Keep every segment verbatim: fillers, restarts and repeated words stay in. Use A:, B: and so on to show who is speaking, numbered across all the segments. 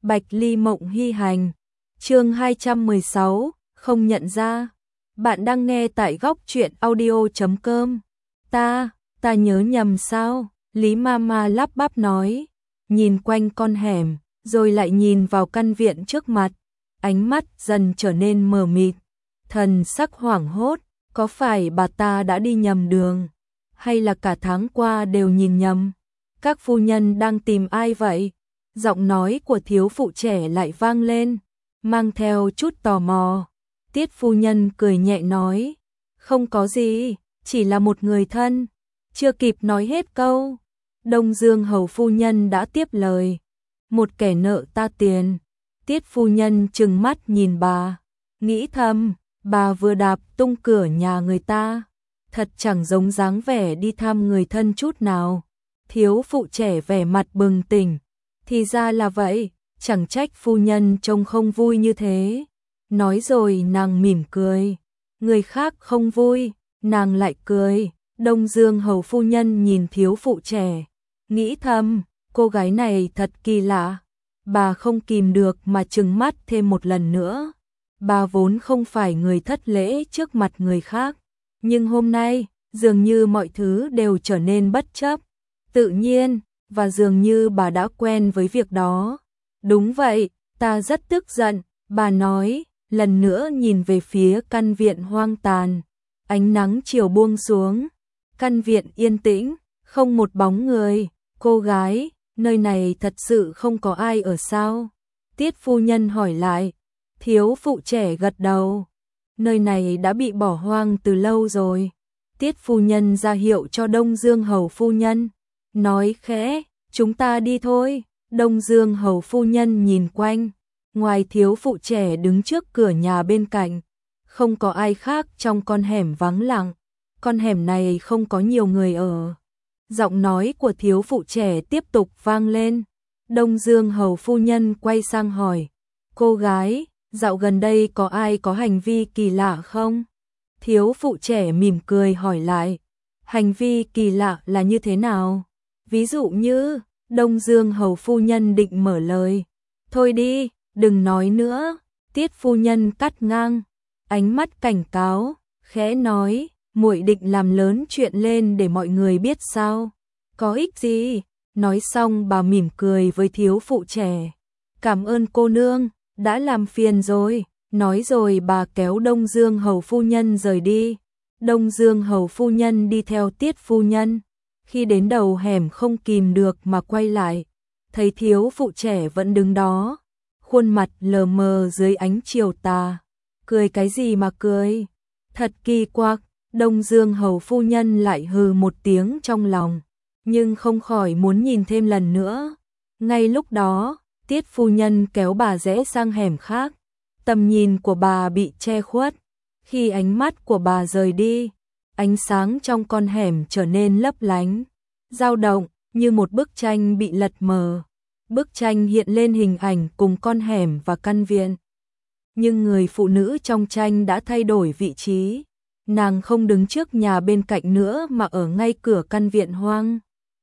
A: Bạch Ly Mộng Hy Hành. Chương hai trăm mười sáu, không nhận ra. Bạn đang nghe tại góc truyện audio chấm com. Ta, ta nhớ nhầm sao? Lý Mama lắp bắp nói, nhìn quanh con hẻm, rồi lại nhìn vào căn viện trước mặt, ánh mắt dần trở nên mờ mịt, thần sắc hoảng hốt, có phải bà ta đã đi nhầm đường, hay là cả tháng qua đều nhìn nhầm? Các phu nhân đang tìm ai vậy? Giọng nói của thiếu phụ trẻ lại vang lên, mang theo chút tò mò. Tiết phu nhân cười nhẹ nói, không có gì, chỉ là một người thân. Chưa kịp nói hết câu, Đông Dương hầu phu nhân đã tiếp lời, một kẻ nợ ta tiền. Tiết phu nhân trừng mắt nhìn bà, nghĩ thầm, bà vừa đạp tung cửa nhà người ta, thật chẳng giống dáng vẻ đi thăm người thân chút nào. Thiếu phụ trẻ vẻ mặt bừng tỉnh, thì ra là vậy, chẳng trách phu nhân trông không vui như thế. Nói rồi nàng mỉm cười, người khác không vui, nàng lại cười. Đông Dương hầu phu nhân nhìn thiếu phụ trẻ, nghĩ thầm, cô gái này thật kỳ lạ. Bà không kìm được mà trừng mắt thêm một lần nữa. Bà vốn không phải người thất lễ trước mặt người khác, nhưng hôm nay, dường như mọi thứ đều trở nên bất chấp, tự nhiên, và dường như bà đã quen với việc đó. Đúng vậy, ta rất tức giận, bà nói, lần nữa nhìn về phía căn viện hoang tàn. Ánh nắng chiều buông xuống, căn viện yên tĩnh, không một bóng người. Cô gái, nơi này thật sự không có ai ở sao? Tiết phu nhân hỏi lại. Thiếu phụ trẻ gật đầu. Nơi này đã bị bỏ hoang từ lâu rồi. Tiết phu nhân ra hiệu cho Đông Dương hầu phu nhân, nói khẽ, chúng ta đi thôi. Đông Dương hầu phu nhân nhìn quanh, ngoài thiếu phụ trẻ đứng trước cửa nhà bên cạnh, không có ai khác trong con hẻm vắng lặng. Con hẻm này không có nhiều người ở. Giọng nói của thiếu phụ trẻ tiếp tục vang lên. Đông Dương hầu phu nhân quay sang hỏi, cô gái, dạo gần đây có ai có hành vi kỳ lạ không? Thiếu phụ trẻ mỉm cười hỏi lại, hành vi kỳ lạ là như thế nào? Ví dụ như, Đông Dương hầu phu nhân định mở lời. Thôi đi, đừng nói nữa. Tiết phu nhân cắt ngang, ánh mắt cảnh cáo, khẽ nói, muội định làm lớn chuyện lên để mọi người biết sao? Có ích gì? Nói xong bà mỉm cười với thiếu phụ trẻ. Cảm ơn cô nương, đã làm phiền rồi. Nói rồi bà kéo Đông Dương hầu phu nhân rời đi. Đông Dương hầu phu nhân đi theo Tiết phu nhân. Khi đến đầu hẻm không kìm được mà quay lại, thấy thiếu phụ trẻ vẫn đứng đó, khuôn mặt lờ mờ dưới ánh chiều tà. Cười cái gì mà cười? Thật kỳ quặc. Đông Dương hầu phu nhân lại hừ một tiếng trong lòng, nhưng không khỏi muốn nhìn thêm lần nữa. Ngay lúc đó, Tiết phu nhân kéo bà rẽ sang hẻm khác. Tầm nhìn của bà bị che khuất. Khi ánh mắt của bà rời đi, ánh sáng trong con hẻm trở nên lấp lánh, dao động như một bức tranh bị lật mờ. Bức tranh hiện lên hình ảnh cùng con hẻm và căn viện. Nhưng người phụ nữ trong tranh đã thay đổi vị trí. Nàng không đứng trước nhà bên cạnh nữa mà ở ngay cửa căn viện hoang.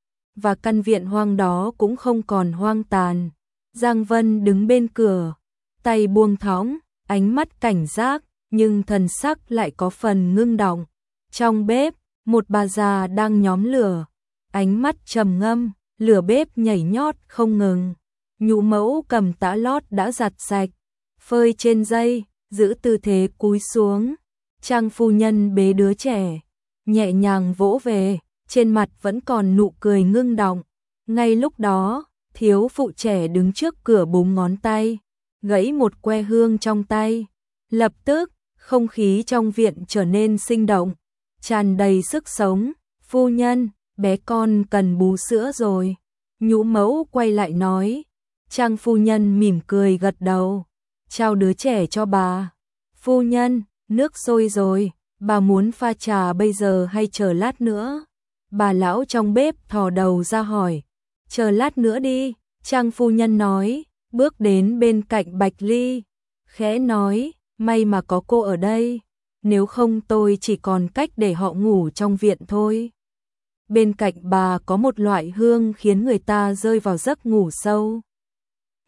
A: Và căn viện hoang đó cũng không còn hoang tàn. Giang Vân đứng bên cửa, tay buông thõng, ánh mắt cảnh giác, nhưng thần sắc lại có phần ngưng động. Trong bếp, một bà già đang nhóm lửa, ánh mắt trầm ngâm, lửa bếp nhảy nhót không ngừng. Nhũ mẫu cầm tã lót đã giặt sạch, phơi trên dây, giữ tư thế cúi xuống. Trang phu nhân bế đứa trẻ, nhẹ nhàng vỗ về, trên mặt vẫn còn nụ cười ngưng động. Ngay lúc đó, thiếu phụ trẻ đứng trước cửa búng ngón tay, gãy một que hương trong tay. Lập tức, không khí trong viện trở nên sinh động, tràn đầy sức sống. Phu nhân, bé con cần bú sữa rồi. Nhũ mẫu quay lại nói. Trang phu nhân mỉm cười gật đầu, trao đứa trẻ cho bà. Phu nhân, nước sôi rồi, bà muốn pha trà bây giờ hay chờ lát nữa? Bà lão trong bếp thò đầu ra hỏi. Chờ lát nữa đi, Trang phu nhân nói, bước đến bên cạnh Bạch Ly, khẽ nói, may mà có cô ở đây, nếu không tôi chỉ còn cách để họ ngủ trong viện thôi. Bên cạnh bà có một loại hương khiến người ta rơi vào giấc ngủ sâu.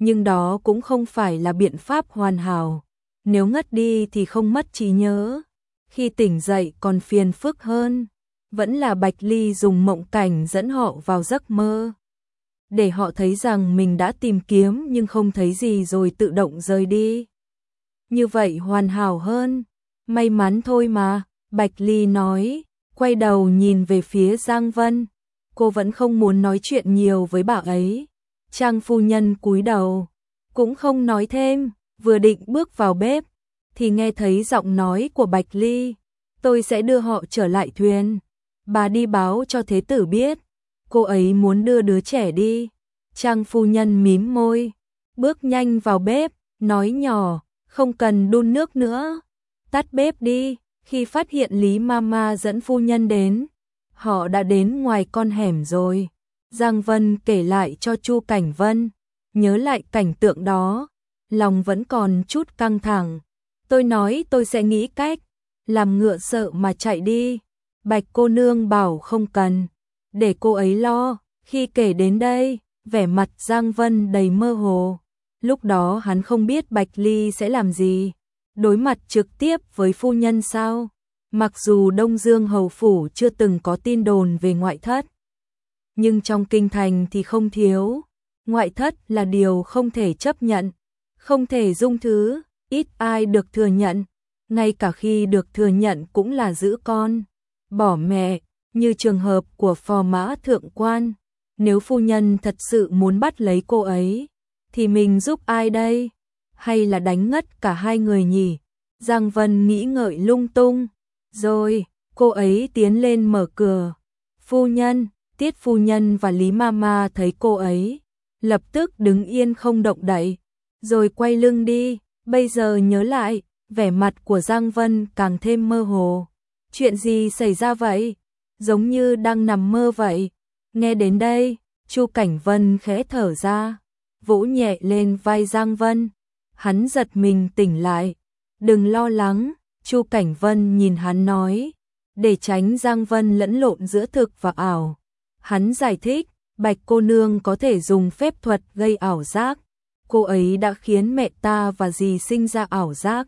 A: nhưng đó cũng không phải là biện pháp hoàn hảo. Nếu ngất đi thì không mất trí nhớ, khi tỉnh dậy còn phiền phức hơn. Vẫn là Bạch Ly dùng mộng cảnh dẫn họ vào giấc mơ, để họ thấy rằng mình đã tìm kiếm nhưng không thấy gì rồi tự động rời đi. Như vậy hoàn hảo hơn. May mắn thôi mà, Bạch Ly nói, quay đầu nhìn về phía Giang Vân. Cô vẫn không muốn nói chuyện nhiều với bà ấy. Trang phu nhân cúi đầu, cũng không nói thêm, vừa định bước vào bếp, thì nghe thấy giọng nói của Bạch Ly. Tôi sẽ đưa họ trở lại thuyền. Bà đi báo cho thế tử biết, cô ấy muốn đưa đứa trẻ đi. Trang phu nhân mím môi, bước nhanh vào bếp, nói nhỏ, không cần đun nước nữa, tắt bếp đi. Khi phát hiện Lý Mama dẫn phu nhân đến, họ đã đến ngoài con hẻm rồi. Giang Vân kể lại cho Chu Cảnh Vân, nhớ lại cảnh tượng đó, lòng vẫn còn chút căng thẳng. Tôi nói tôi sẽ nghĩ cách, làm ngựa sợ mà chạy đi. Bạch cô nương bảo không cần, để cô ấy lo. Khi kể đến đây, vẻ mặt Giang Vân đầy mơ hồ. Lúc đó hắn không biết Bạch Ly sẽ làm gì, đối mặt trực tiếp với phu nhân sao? Mặc dù Đông Dương hầu phủ chưa từng có tin đồn về ngoại thất, nhưng trong kinh thành thì không thiếu. Ngoại thất là điều không thể chấp nhận, không thể dung thứ, ít ai được thừa nhận, ngay cả khi được thừa nhận cũng là giữ con, bỏ mẹ, như trường hợp của phò mã thượng quan. Nếu phu nhân thật sự muốn bắt lấy cô ấy, thì mình giúp ai đây? Hay là đánh ngất cả hai người nhỉ? Giang Vân nghĩ ngợi lung tung. Rồi, cô ấy tiến lên mở cửa. Phu nhân, Tiết phu nhân và Lý Mama thấy cô ấy, lập tức đứng yên không động đậy, rồi quay lưng đi. Bây giờ nhớ lại, vẻ mặt của Giang Vân càng thêm mơ hồ. Chuyện gì xảy ra vậy? Giống như đang nằm mơ vậy. Nghe đến đây, Chu Cảnh Vân khẽ thở ra, vỗ nhẹ lên vai Giang Vân. Hắn giật mình tỉnh lại. Đừng lo lắng, Chu Cảnh Vân nhìn hắn nói, để tránh Giang Vân lẫn lộn giữa thực và ảo. Hắn giải thích, Bạch cô nương có thể dùng phép thuật gây ảo giác. Cô ấy đã khiến mẹ ta và dì sinh ra ảo giác,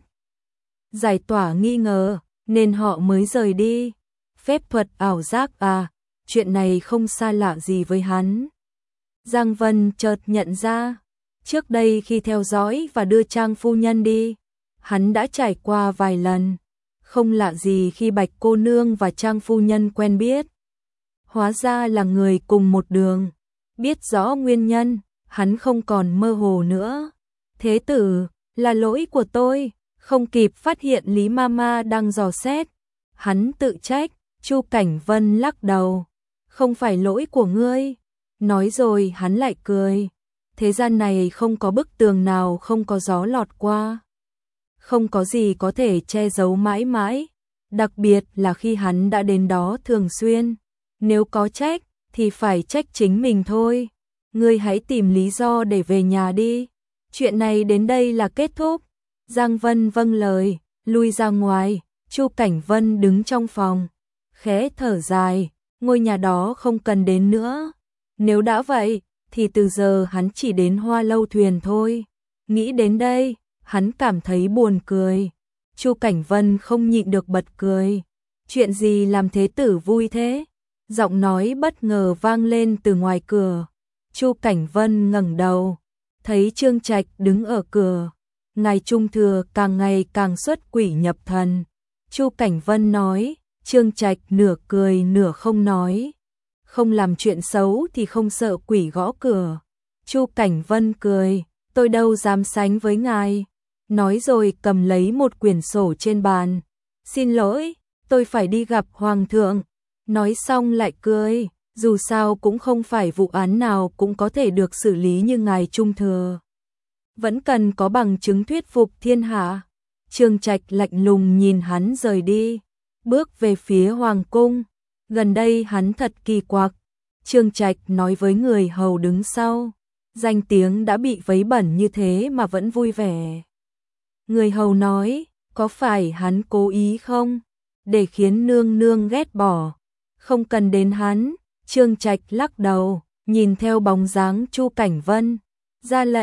A: giải tỏa nghi ngờ, nên họ mới rời đi. Phép thuật ảo giác à, chuyện này không xa lạ gì với hắn. Giang Vân chợt nhận ra, trước đây khi theo dõi và đưa Trang phu nhân đi, hắn đã trải qua vài lần, không lạ gì khi Bạch cô nương và Trang phu nhân quen biết. Hóa ra là người cùng một đường, biết rõ nguyên nhân, hắn không còn mơ hồ nữa. Thế tử, là lỗi của tôi, không kịp phát hiện Lý Mama đang dò xét. Hắn tự trách. Chu Cảnh Vân lắc đầu, không phải lỗi của ngươi. Nói rồi hắn lại cười. Thế gian này không có bức tường nào không có gió lọt qua, không có gì có thể che giấu mãi mãi, đặc biệt là khi hắn đã đến đó thường xuyên. Nếu có trách, thì phải trách chính mình thôi. Ngươi hãy tìm lý do để về nhà đi. Chuyện này đến đây là kết thúc. Giang Vân vâng lời, lui ra ngoài. Chu Cảnh Vân đứng trong phòng, khẽ thở dài, ngôi nhà đó không cần đến nữa. Nếu đã vậy, thì từ giờ hắn chỉ đến Hoa Lâu thuyền thôi. Nghĩ đến đây, hắn cảm thấy buồn cười. Chu Cảnh Vân không nhịn được bật cười. Chuyện gì làm thế tử vui thế? Giọng nói bất ngờ vang lên từ ngoài cửa. Chu Cảnh Vân ngẩng đầu, thấy Trương Trạch đứng ở cửa. Ngài Trung Thừa càng ngày càng xuất quỷ nhập thần. Chu Cảnh Vân nói. Trương Trạch nửa cười nửa không nói. Không làm chuyện xấu thì không sợ quỷ gõ cửa. Chu Cảnh Vân cười. Tôi đâu dám sánh với ngài. Nói rồi cầm lấy một quyển sổ trên bàn. Xin lỗi, tôi phải đi gặp Hoàng thượng. Nói xong lại cười. Dù sao cũng không phải vụ án nào cũng có thể được xử lý như ngài Trung Thừa. Vẫn cần có bằng chứng thuyết phục thiên hạ. Trương Trạch lạnh lùng nhìn hắn rời đi, bước về phía Hoàng cung. Gần đây hắn thật kỳ quặc. Trương Trạch nói với người hầu đứng sau, danh tiếng đã bị vấy bẩn như thế mà vẫn vui vẻ. Người hầu nói, có phải hắn cố ý không? Để khiến nương nương ghét bỏ. Không cần đến hắn. Trương Trạch lắc đầu, nhìn theo bóng dáng Chu Cảnh Vân, ra lệnh,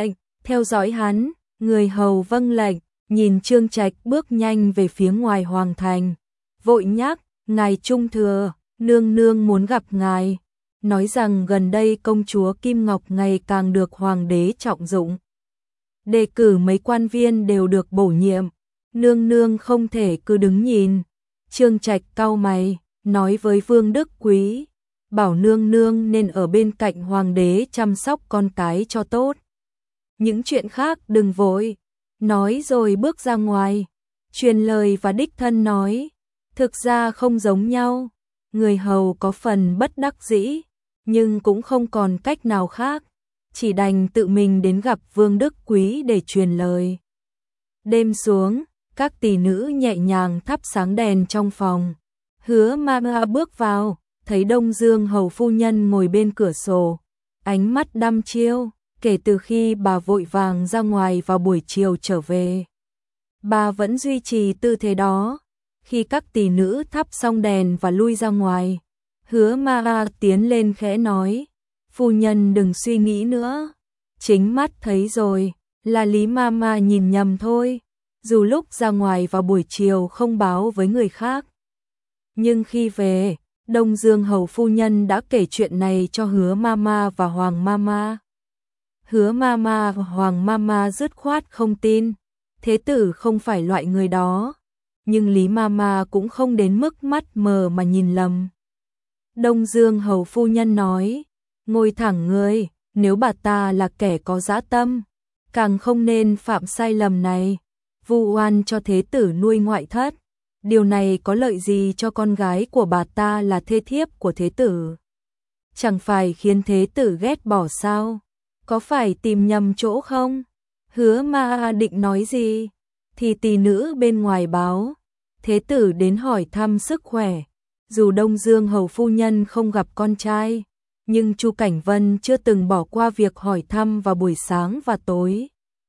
A: theo dõi hắn, người hầu vâng lệnh, nhìn Trương Trạch bước nhanh về phía ngoài hoàng thành, vội nhắc, ngài trung thừa, nương nương muốn gặp ngài, nói rằng gần đây công chúa Kim Ngọc ngày càng được hoàng đế trọng dụng. Đề cử mấy quan viên đều được bổ nhiệm, nương nương không thể cứ đứng nhìn. Trương Trạch cau mày, nói với Vương Đức Quý, bảo nương nương nên ở bên cạnh hoàng đế chăm sóc con cái cho tốt. Những chuyện khác đừng vội, nói rồi bước ra ngoài, truyền lời và đích thân nói, thực ra không giống nhau, người hầu có phần bất đắc dĩ, nhưng cũng không còn cách nào khác, chỉ đành tự mình đến gặp Vương Đức Quý để truyền lời. Đêm xuống, các tỷ nữ nhẹ nhàng thắp sáng đèn trong phòng. Hứa Mama bước vào, thấy Đông Dương hầu phu nhân ngồi bên cửa sổ, ánh mắt đăm chiêu, kể từ khi bà vội vàng ra ngoài vào buổi chiều trở về. Bà vẫn duy trì tư thế đó. Khi các tỷ nữ thắp xong đèn và lui ra ngoài, Hứa Mama tiến lên khẽ nói, phu nhân đừng suy nghĩ nữa, chính mắt thấy rồi, là Lý Mama nhìn nhầm thôi, dù lúc ra ngoài vào buổi chiều không báo với người khác. Nhưng khi về, Đông Dương hầu phu nhân đã kể chuyện này cho Hứa Mama và Hoàng Mama. Hứa Mama và Hoàng Mama dứt khoát không tin, thế tử không phải loại người đó, nhưng Lý Mama cũng không đến mức mắt mờ mà nhìn lầm. Đông Dương hầu phu nhân nói, ngồi thẳng người, nếu bà ta là kẻ có dã tâm, càng không nên phạm sai lầm này, vu oan cho thế tử nuôi ngoại thất. Điều này có lợi gì cho con gái của bà ta là thê thiếp của thế tử? Chẳng phải khiến thế tử ghét bỏ sao? Có phải tìm nhầm chỗ không? Hứa Ma định nói gì? Thì tỷ nữ bên ngoài báo, thế tử đến hỏi thăm sức khỏe. Dù Đông Dương hầu phu nhân không gặp con trai, nhưng Chu Cảnh Vân chưa từng bỏ qua việc hỏi thăm vào buổi sáng và tối.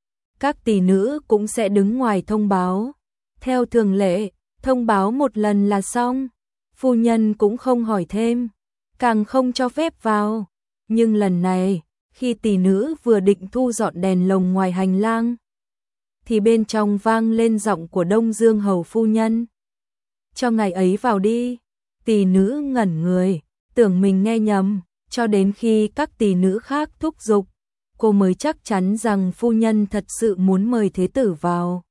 A: Các tỷ nữ cũng sẽ đứng ngoài thông báo. Theo thường lệ, thông báo một lần là xong, phu nhân cũng không hỏi thêm, càng không cho phép vào. Nhưng lần này, khi tỷ nữ vừa định thu dọn đèn lồng ngoài hành lang, thì bên trong vang lên giọng của Đông Dương hầu phu nhân. Cho ngày ấy vào đi. Tỷ nữ ngẩn người, tưởng mình nghe nhầm, cho đến khi các tỷ nữ khác thúc giục, cô mới chắc chắn rằng phu nhân thật sự muốn mời thế tử vào.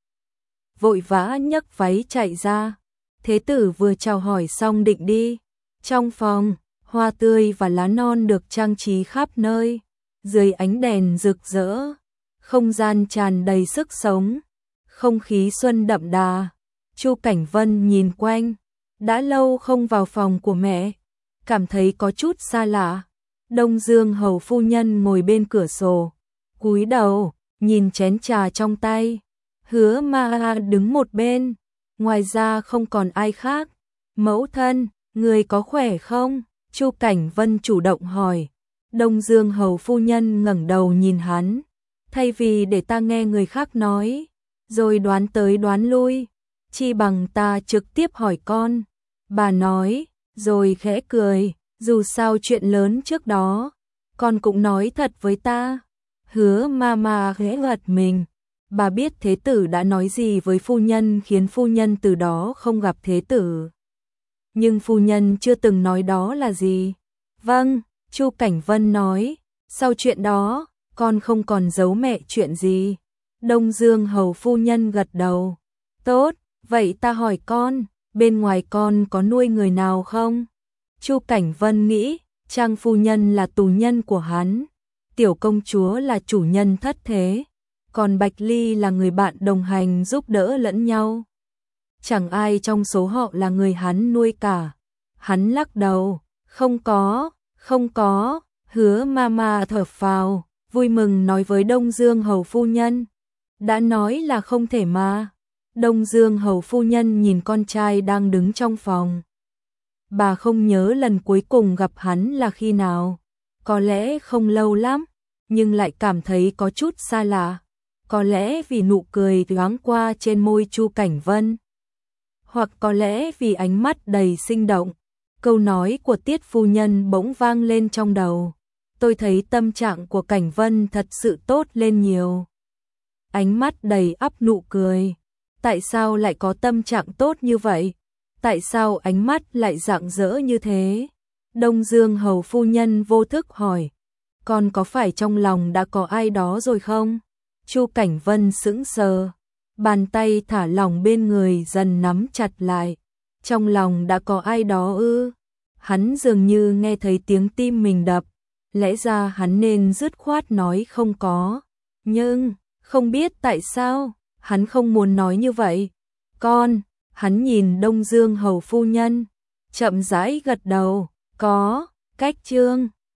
A: Vội vã nhấc váy chạy ra, thế tử vừa chào hỏi xong định đi. Trong phòng, hoa tươi và lá non được trang trí khắp nơi, dưới ánh đèn rực rỡ, không gian tràn đầy sức sống, không khí xuân đậm đà. Chu Cảnh Vân nhìn quanh, đã lâu không vào phòng của mẹ, cảm thấy có chút xa lạ. Đông Dương hầu phu nhân ngồi bên cửa sổ, cúi đầu, nhìn chén trà trong tay. Hứa Ma đứng một bên, ngoài ra không còn ai khác. Mẫu thân, người có khỏe không? Chu Cảnh Vân chủ động hỏi. Đông Dương hầu phu nhân ngẩng đầu nhìn hắn, thay vì để ta nghe người khác nói, rồi đoán tới đoán lui, chi bằng ta trực tiếp hỏi con. Bà nói, rồi khẽ cười, dù sao chuyện lớn trước đó, con cũng nói thật với ta. Hứa Mama khẽ gật mình, bà biết thế tử đã nói gì với phu nhân khiến phu nhân từ đó không gặp thế tử. Nhưng phu nhân chưa từng nói đó là gì. Vâng, Chu Cảnh Vân nói, sau chuyện đó, con không còn giấu mẹ chuyện gì. Đông Dương hầu phu nhân gật đầu. Tốt, vậy ta hỏi con, bên ngoài con có nuôi người nào không? Chu Cảnh Vân nghĩ, Trang phu nhân là tù nhân của hắn, tiểu công chúa là chủ nhân thất thế, còn Bạch Ly là người bạn đồng hành giúp đỡ lẫn nhau. Chẳng ai trong số họ là người hắn nuôi cả. Hắn lắc đầu, không có, không có. Hứa Mama thở phào, vui mừng nói với Đông Dương hầu phu nhân. Đã nói là không thể mà. Đông Dương hầu phu nhân nhìn con trai đang đứng trong phòng. Bà không nhớ lần cuối cùng gặp hắn là khi nào. Có lẽ không lâu lắm, nhưng lại cảm thấy có chút xa lạ. Có lẽ vì nụ cười thoáng qua trên môi Chu Cảnh Vân, hoặc có lẽ vì ánh mắt đầy sinh động. Câu nói của Tiết phu nhân bỗng vang lên trong đầu. Tôi thấy tâm trạng của Cảnh Vân thật sự tốt lên nhiều. ánh mắt đầy ắp nụ cười. Tại sao lại có tâm trạng tốt như vậy? Tại sao ánh mắt lại rạng rỡ như thế? Đông Dương hầu phu nhân vô thức hỏi. Con có phải trong lòng đã có ai đó rồi không? Chu Cảnh Vân sững sờ, bàn tay thả lỏng bên người dần nắm chặt lại. Trong lòng đã có ai đó ư? Hắn dường như nghe thấy tiếng tim mình đập, lẽ ra hắn nên dứt khoát nói không có. Nhưng, không biết tại sao, hắn không muốn nói như vậy. Con, hắn nhìn Đông Dương hầu phu nhân, chậm rãi gật đầu, có, cách Trương